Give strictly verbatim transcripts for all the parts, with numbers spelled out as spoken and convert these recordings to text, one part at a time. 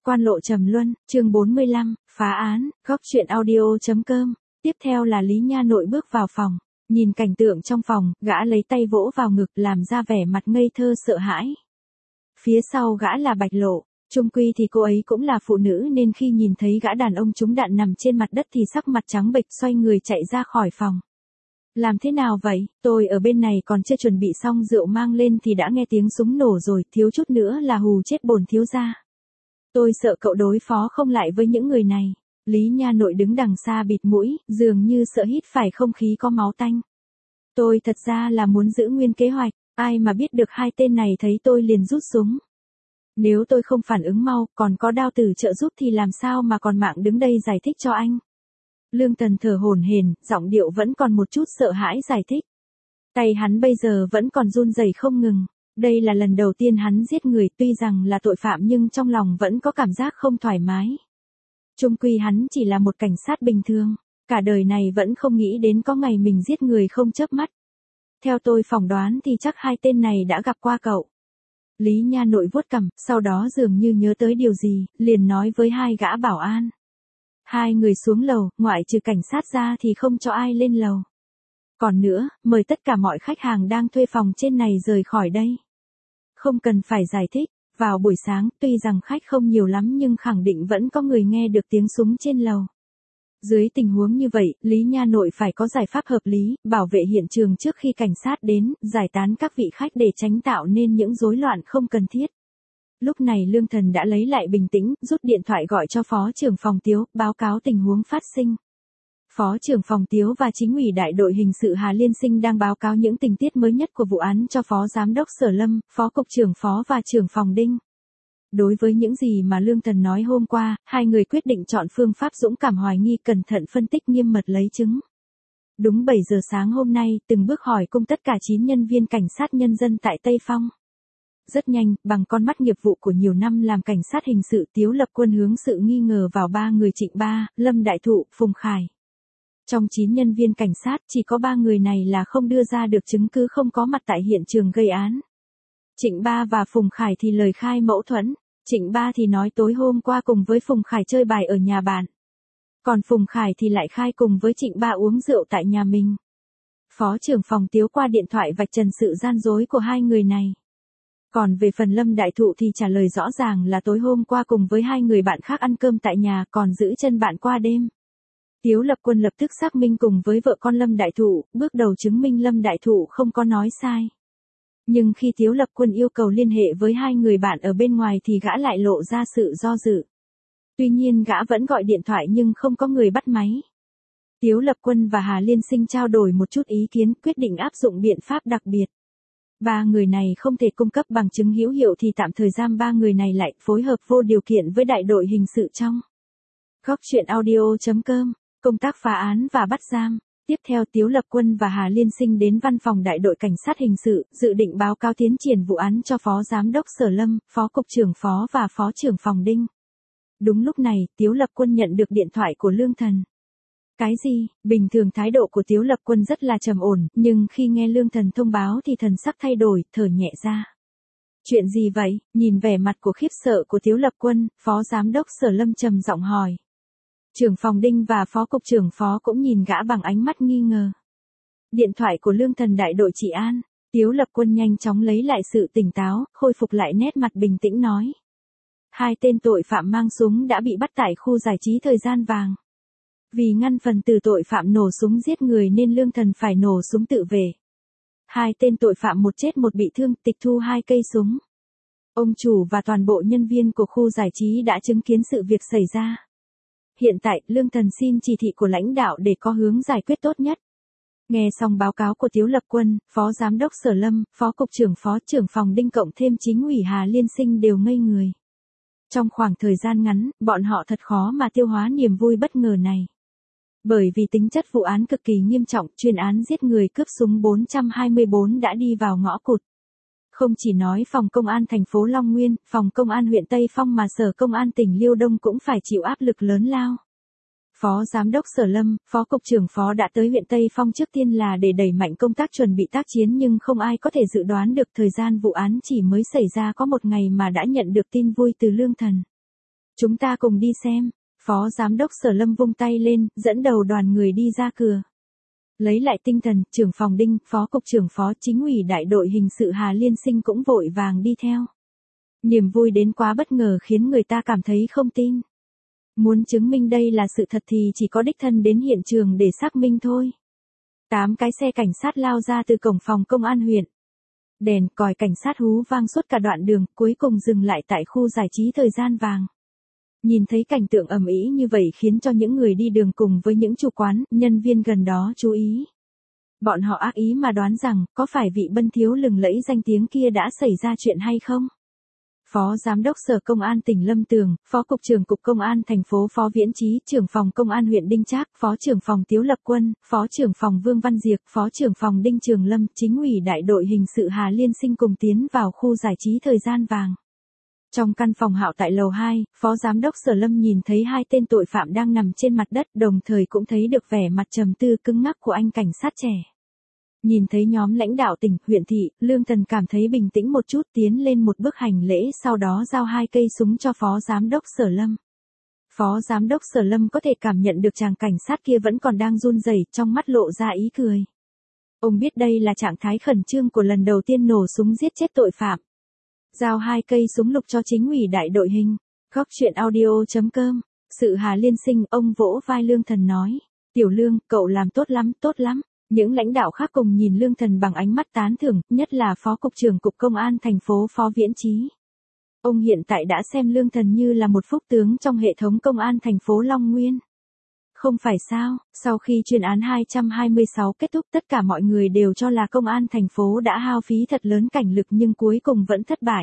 Quan lộ trầm luân, chương bốn mươi lăm, phá án, góc truyện audio.com. Tiếp theo là Lý Nha Nội bước vào phòng, nhìn cảnh tượng trong phòng, gã lấy tay vỗ vào ngực làm ra vẻ mặt ngây thơ sợ hãi. Phía sau gã là Bạch Lộ, chung quy thì cô ấy cũng là phụ nữ nên khi nhìn thấy gã đàn ông trúng đạn nằm trên mặt đất thì sắc mặt trắng bệch xoay người chạy ra khỏi phòng. Làm thế nào vậy, tôi ở bên này còn chưa chuẩn bị xong rượu mang lên thì đã nghe tiếng súng nổ rồi, thiếu chút nữa là hù chết bổn thiếu gia. Tôi sợ cậu đối phó không lại với những người này. Lý Nha Nội đứng đằng xa bịt mũi, dường như sợ hít phải không khí có máu tanh. Tôi thật ra là muốn giữ nguyên kế hoạch, ai mà biết được hai tên này thấy tôi liền rút súng. Nếu tôi không phản ứng mau, còn có đao tử trợ giúp thì làm sao mà còn mạng đứng đây giải thích cho anh. Lương Tần thở hổn hển, giọng điệu vẫn còn một chút sợ hãi giải thích. Tay hắn bây giờ vẫn còn run rẩy không ngừng. Đây là lần đầu tiên hắn giết người, tuy rằng là tội phạm nhưng trong lòng vẫn có cảm giác không thoải mái. Chung quy hắn chỉ là một cảnh sát bình thường, cả đời này vẫn không nghĩ đến có ngày mình giết người không chớp mắt. Theo tôi phỏng đoán thì chắc hai tên này đã gặp qua cậu. Lý Nha Nội vuốt cằm, sau đó dường như nhớ tới điều gì, liền nói với hai gã bảo an. Hai người xuống lầu, ngoại trừ cảnh sát ra thì không cho ai lên lầu. Còn nữa, mời tất cả mọi khách hàng đang thuê phòng trên này rời khỏi đây. Không cần phải giải thích, vào buổi sáng, tuy rằng khách không nhiều lắm nhưng khẳng định vẫn có người nghe được tiếng súng trên lầu. Dưới tình huống như vậy, Lý Nha Nội phải có giải pháp hợp lý, bảo vệ hiện trường trước khi cảnh sát đến, giải tán các vị khách để tránh tạo nên những rối loạn không cần thiết. Lúc này Lương Thần đã lấy lại bình tĩnh, rút điện thoại gọi cho Phó trưởng phòng Tiếu, báo cáo tình huống phát sinh. Phó trưởng phòng Tiếu và chính ủy đại đội hình sự Hà Liên Sinh đang báo cáo những tình tiết mới nhất của vụ án cho Phó Giám đốc Sở Lâm, Phó Cục trưởng Phó và trưởng phòng Đinh. Đối với những gì mà Lương Thần nói hôm qua, hai người quyết định chọn phương pháp dũng cảm hoài nghi cẩn thận phân tích nghiêm mật lấy chứng. Đúng bảy giờ sáng hôm nay, từng bước hỏi cung tất cả chín nhân viên cảnh sát nhân dân tại Tây Phong. Rất nhanh, bằng con mắt nghiệp vụ của nhiều năm làm cảnh sát hình sự, Tiếu Lập Quân hướng sự nghi ngờ vào ba người Trịnh Ba, Lâm Đại Thụ, Phùng Khải. Trong chín nhân viên cảnh sát, chỉ có ba người này là không đưa ra được chứng cứ không có mặt tại hiện trường gây án. Trịnh Ba và Phùng Khải thì lời khai mâu thuẫn. Trịnh Ba thì nói tối hôm qua cùng với Phùng Khải chơi bài ở nhà bạn. Còn Phùng Khải thì lại khai cùng với Trịnh Ba uống rượu tại nhà mình. Phó trưởng phòng Tiếu qua điện thoại vạch trần sự gian dối của hai người này. Còn về phần Lâm Đại Thụ thì trả lời rõ ràng là tối hôm qua cùng với hai người bạn khác ăn cơm tại nhà còn giữ chân bạn qua đêm. Tiếu Lập Quân lập tức xác minh cùng với vợ con Lâm Đại Thụ, bước đầu chứng minh Lâm Đại Thụ không có nói sai. Nhưng khi Tiếu Lập Quân yêu cầu liên hệ với hai người bạn ở bên ngoài thì gã lại lộ ra sự do dự. Tuy nhiên gã vẫn gọi điện thoại nhưng không có người bắt máy. Tiếu Lập Quân và Hà Liên Sinh trao đổi một chút ý kiến, quyết định áp dụng biện pháp đặc biệt. Ba người này không thể cung cấp bằng chứng hữu hiệu thì tạm thời giam ba người này lại, phối hợp vô điều kiện với đại đội hình sự trong góc truyện audio.com, công tác phá án và bắt giam. Tiếp theo Tiếu Lập Quân và Hà Liên Sinh đến văn phòng đại đội cảnh sát hình sự, dự định báo cáo tiến triển vụ án cho Phó Giám đốc Sở Lâm, Phó Cục trưởng Phó và Phó trưởng phòng Đinh. Đúng lúc này, Tiếu Lập Quân nhận được điện thoại của Lương Thần. Cái gì? Bình thường thái độ của Tiếu Lập Quân rất là trầm ổn, nhưng khi nghe Lương Thần thông báo thì thần sắc thay đổi, thở nhẹ ra. Chuyện gì vậy? Nhìn vẻ mặt của khiếp sợ của Tiếu Lập Quân, Phó Giám đốc Sở Lâm trầm giọng hỏi. Trưởng phòng Đinh và Phó Cục trưởng Phó cũng nhìn gã bằng ánh mắt nghi ngờ. Điện thoại của Lương Thần đại đội trị an. Tiếu Lập Quân nhanh chóng lấy lại sự tỉnh táo, khôi phục lại nét mặt bình tĩnh nói. Hai tên tội phạm mang súng đã bị bắt tại khu giải trí Thời Gian Vàng. Vì ngăn phần tử tội phạm nổ súng giết người nên Lương Thần phải nổ súng tự vệ. Hai tên tội phạm một chết một bị thương, tịch thu hai cây súng. Ông chủ và toàn bộ nhân viên của khu giải trí đã chứng kiến sự việc xảy ra. Hiện tại, Lương Thần xin chỉ thị của lãnh đạo để có hướng giải quyết tốt nhất. Nghe xong báo cáo của Tiếu Lập Quân, Phó Giám đốc Sở Lâm, Phó Cục trưởng Phó trưởng phòng Đinh cộng thêm chính ủy Hà Liên Sinh đều ngây người. Trong khoảng thời gian ngắn, bọn họ thật khó mà tiêu hóa niềm vui bất ngờ này. Bởi vì tính chất vụ án cực kỳ nghiêm trọng, chuyên án giết người cướp súng bốn hai tư đã đi vào ngõ cụt. Không chỉ nói phòng công an thành phố Long Nguyên, phòng công an huyện Tây Phong mà sở công an tỉnh Liêu Đông cũng phải chịu áp lực lớn lao. Phó Giám đốc Sở Lâm, Phó Cục trưởng Phó đã tới huyện Tây Phong trước tiên là để đẩy mạnh công tác chuẩn bị tác chiến nhưng không ai có thể dự đoán được thời gian vụ án chỉ mới xảy ra có một ngày mà đã nhận được tin vui từ Lương Thần. Chúng ta cùng đi xem. Phó Giám đốc Sở Lâm vung tay lên, dẫn đầu đoàn người đi ra cửa. Lấy lại tinh thần, trưởng phòng Đinh, phó cục trưởng phó chính ủy đại đội hình sự Hà Liên Sinh cũng vội vàng đi theo. Niềm vui đến quá bất ngờ khiến người ta cảm thấy không tin. Muốn chứng minh đây là sự thật thì chỉ có đích thân đến hiện trường để xác minh thôi. Tám cái xe cảnh sát lao ra từ cổng phòng công an huyện. Đèn còi cảnh sát hú vang suốt cả đoạn đường, cuối cùng dừng lại tại khu giải trí Thời Gian Vàng. Nhìn thấy cảnh tượng ầm ĩ như vậy khiến cho những người đi đường cùng với những chủ quán, nhân viên gần đó chú ý. Bọn họ ác ý mà đoán rằng, có phải vị bân thiếu lừng lẫy danh tiếng kia đã xảy ra chuyện hay không? Phó Giám đốc Sở Công an tỉnh Lâm Tường, Phó Cục trưởng Cục Công an thành phố Phó Viễn Chí, Trưởng phòng Công an huyện Đinh Trác, Phó trưởng phòng Tiếu Lập Quân, Phó trưởng phòng Vương Văn Diệp, Phó trưởng phòng Đinh Trường Lâm, chính ủy đại đội hình sự Hà Liên Sinh cùng tiến vào khu giải trí Thời Gian Vàng. Trong căn phòng hạo tại lầu hai, Phó Giám đốc Sở Lâm nhìn thấy hai tên tội phạm đang nằm trên mặt đất, đồng thời cũng thấy được vẻ mặt trầm tư cứng ngắc của anh cảnh sát trẻ. Nhìn thấy nhóm lãnh đạo tỉnh, huyện thị, Lương Thần cảm thấy bình tĩnh một chút, tiến lên một bước hành lễ, sau đó giao hai cây súng cho Phó Giám đốc Sở Lâm. Phó Giám đốc Sở Lâm có thể cảm nhận được chàng cảnh sát kia vẫn còn đang run rẩy, trong mắt lộ ra ý cười. Ông biết đây là trạng thái khẩn trương của lần đầu tiên nổ súng giết chết tội phạm. Giao hai cây súng lục cho chính ủy đại đội hình. Góc truyện audio chấm com. Sự Hà Liên Sinh, ông vỗ vai Lương Thần nói. Tiểu Lương, cậu làm tốt lắm, tốt lắm. Những lãnh đạo khác cùng nhìn Lương Thần bằng ánh mắt tán thưởng, nhất là Phó Cục trưởng Cục Công an thành phố Phó Viễn Chí. Ông hiện tại đã xem Lương Thần như là một phúc tướng trong hệ thống công an thành phố Long Nguyên. Không phải sao, sau khi chuyên án hai trăm hai mươi sáu kết thúc tất cả mọi người đều cho là công an thành phố đã hao phí thật lớn cảnh lực nhưng cuối cùng vẫn thất bại.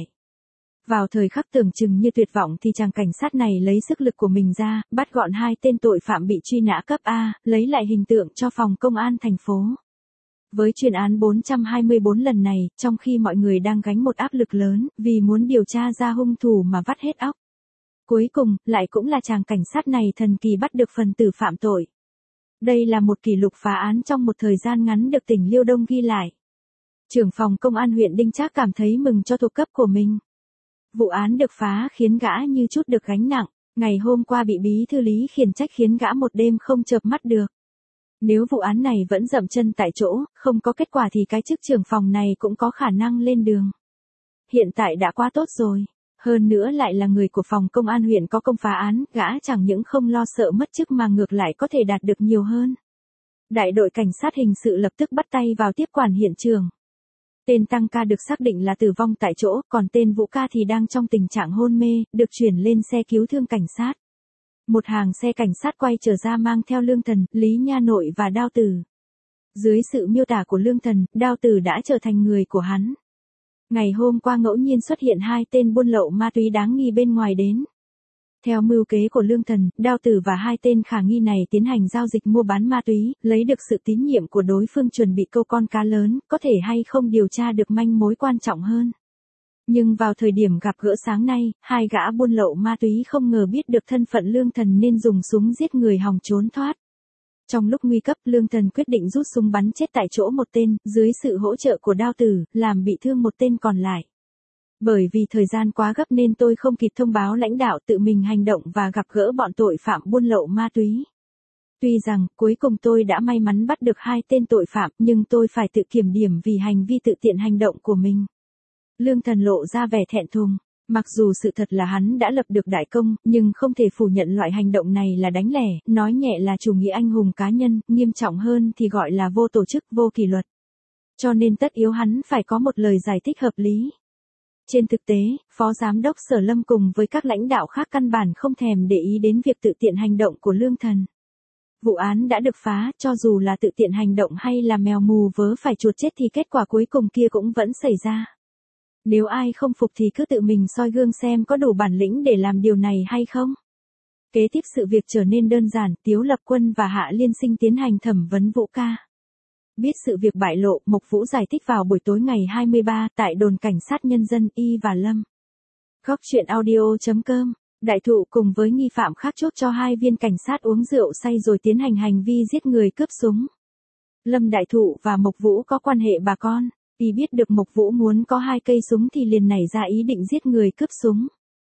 Vào thời khắc tưởng chừng như tuyệt vọng thì chàng cảnh sát này lấy sức lực của mình ra, bắt gọn hai tên tội phạm bị truy nã cấp A, lấy lại hình tượng cho phòng công an thành phố. Với chuyên án bốn trăm hai mươi bốn lần này, trong khi mọi người đang gánh một áp lực lớn, vì muốn điều tra ra hung thủ mà vắt hết óc. Cuối cùng, lại cũng là chàng cảnh sát này thần kỳ bắt được phần tử phạm tội. Đây là một kỷ lục phá án trong một thời gian ngắn được tỉnh Liêu Đông ghi lại. Trưởng phòng công an huyện Đinh Trác cảm thấy mừng cho thuộc cấp của mình. Vụ án được phá khiến gã như chút được gánh nặng, ngày hôm qua bị bí thư Lý khiển trách khiến gã một đêm không chợp mắt được. Nếu vụ án này vẫn dậm chân tại chỗ, không có kết quả thì cái chức trưởng phòng này cũng có khả năng lên đường. Hiện tại đã quá tốt rồi. Hơn nữa lại là người của phòng công an huyện có công phá án, gã chẳng những không lo sợ mất chức mà ngược lại có thể đạt được nhiều hơn. Đại đội cảnh sát hình sự lập tức bắt tay vào tiếp quản hiện trường. Tên Tăng Ca được xác định là tử vong tại chỗ, còn tên Vũ Ca thì đang trong tình trạng hôn mê, được chuyển lên xe cứu thương cảnh sát. Một hàng xe cảnh sát quay trở ra mang theo Lương Thần, Lý Nha Nội và Đao Tử. Dưới sự miêu tả của Lương Thần, Đao Tử đã trở thành người của hắn. Ngày hôm qua ngẫu nhiên xuất hiện hai tên buôn lậu ma túy đáng nghi bên ngoài đến. Theo mưu kế của Lương Thần, Đao Tử và hai tên khả nghi này tiến hành giao dịch mua bán ma túy, lấy được sự tín nhiệm của đối phương chuẩn bị câu con cá lớn, có thể hay không điều tra được manh mối quan trọng hơn. Nhưng vào thời điểm gặp gỡ sáng nay, hai gã buôn lậu ma túy không ngờ biết được thân phận Lương Thần nên dùng súng giết người hòng trốn thoát. Trong lúc nguy cấp, Lương Thần quyết định rút súng bắn chết tại chỗ một tên, dưới sự hỗ trợ của Đao Tử, làm bị thương một tên còn lại. Bởi vì thời gian quá gấp nên tôi không kịp thông báo lãnh đạo, tự mình hành động và gặp gỡ bọn tội phạm buôn lậu ma túy. Tuy rằng, cuối cùng tôi đã may mắn bắt được hai tên tội phạm, nhưng tôi phải tự kiểm điểm vì hành vi tự tiện hành động của mình. Lương Thần lộ ra vẻ thẹn thùng. Mặc dù sự thật là hắn đã lập được đại công, nhưng không thể phủ nhận loại hành động này là đánh lẻ, nói nhẹ là chủ nghĩa anh hùng cá nhân, nghiêm trọng hơn thì gọi là vô tổ chức, vô kỷ luật. Cho nên tất yếu hắn phải có một lời giải thích hợp lý. Trên thực tế, Phó Giám đốc Sở Lâm cùng với các lãnh đạo khác căn bản không thèm để ý đến việc tự tiện hành động của Lương Thần. Vụ án đã được phá, cho dù là tự tiện hành động hay là mèo mù vớ phải chuột chết thì kết quả cuối cùng kia cũng vẫn xảy ra. Nếu ai không phục thì cứ tự mình soi gương xem có đủ bản lĩnh để làm điều này hay không. Kế tiếp sự việc trở nên đơn giản, Tiếu Lập Quân và Hạ Liên Sinh tiến hành thẩm vấn Vũ Ca. Biết sự việc bại lộ, Mộc Vũ giải thích vào buổi tối ngày hai mươi ba tại đồn cảnh sát nhân dân Y và Lâm. Góc truyện audio chấm com. Đại thụ cùng với nghi phạm khác chốt cho hai viên cảnh sát uống rượu say rồi tiến hành hành vi giết người cướp súng. Lâm Đại Thụ và Mộc Vũ có quan hệ bà con. Y biết được Mộc Vũ muốn có hai cây súng thì liền nảy ra ý định giết người cướp súng.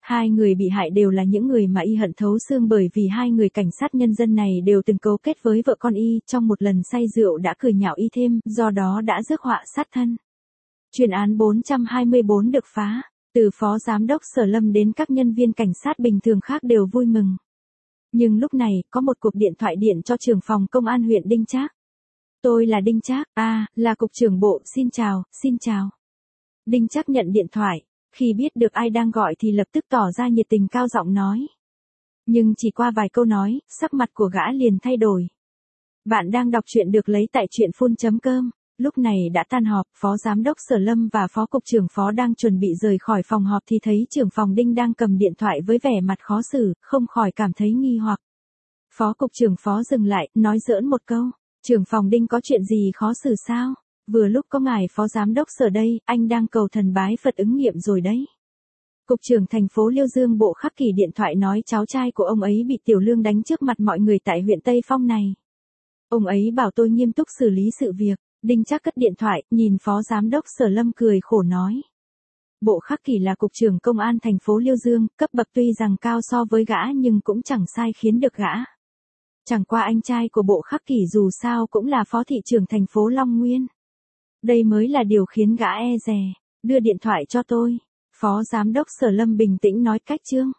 Hai người bị hại đều là những người mà y hận thấu xương bởi vì hai người cảnh sát nhân dân này đều từng cấu kết với vợ con y, trong một lần say rượu đã cười nhạo y thêm, do đó đã rước họa sát thân. Chuyên án bốn trăm hai mươi bốn được phá, từ phó giám đốc Sở Lâm đến các nhân viên cảnh sát bình thường khác đều vui mừng. Nhưng lúc này, có một cuộc điện thoại điện cho trưởng phòng công an huyện Đinh Trác. Tôi là Đinh Trác, à, là cục trưởng bộ, xin chào, xin chào. Đinh Trác nhận điện thoại, khi biết được ai đang gọi thì lập tức tỏ ra nhiệt tình cao giọng nói. Nhưng chỉ qua vài câu nói, sắc mặt của gã liền thay đổi. Bạn đang đọc truyện được lấy tại truyện phun chấm com. Lúc này đã tan họp, phó giám đốc Sở Lâm và phó cục trưởng phó đang chuẩn bị rời khỏi phòng họp thì thấy trưởng phòng Đinh đang cầm điện thoại với vẻ mặt khó xử, không khỏi cảm thấy nghi hoặc. Phó cục trưởng phó dừng lại, nói giỡn một câu, trưởng phòng Đinh có chuyện gì khó xử sao? Vừa lúc có ngài phó giám đốc Sở đây, anh đang cầu thần bái Phật ứng nghiệm rồi đấy. Cục trưởng thành phố Liêu Dương Bộ Khắc Kỳ điện thoại nói cháu trai của ông ấy bị Tiểu Lương đánh trước mặt mọi người tại huyện Tây Phong này. Ông ấy bảo tôi nghiêm túc xử lý sự việc. Đinh Trác cất điện thoại, nhìn phó giám đốc Sở Lâm cười khổ nói. Bộ Khắc Kỳ là cục trưởng công an thành phố Liêu Dương, cấp bậc tuy rằng cao so với gã nhưng cũng chẳng sai khiến được gã. Chẳng qua anh trai của Bộ Khắc Kỳ dù sao cũng là phó thị trưởng thành phố Long Nguyên. Đây mới là điều khiến gã e dè. Đưa điện thoại cho tôi. Phó giám đốc Sở Lâm bình tĩnh nói cách chương.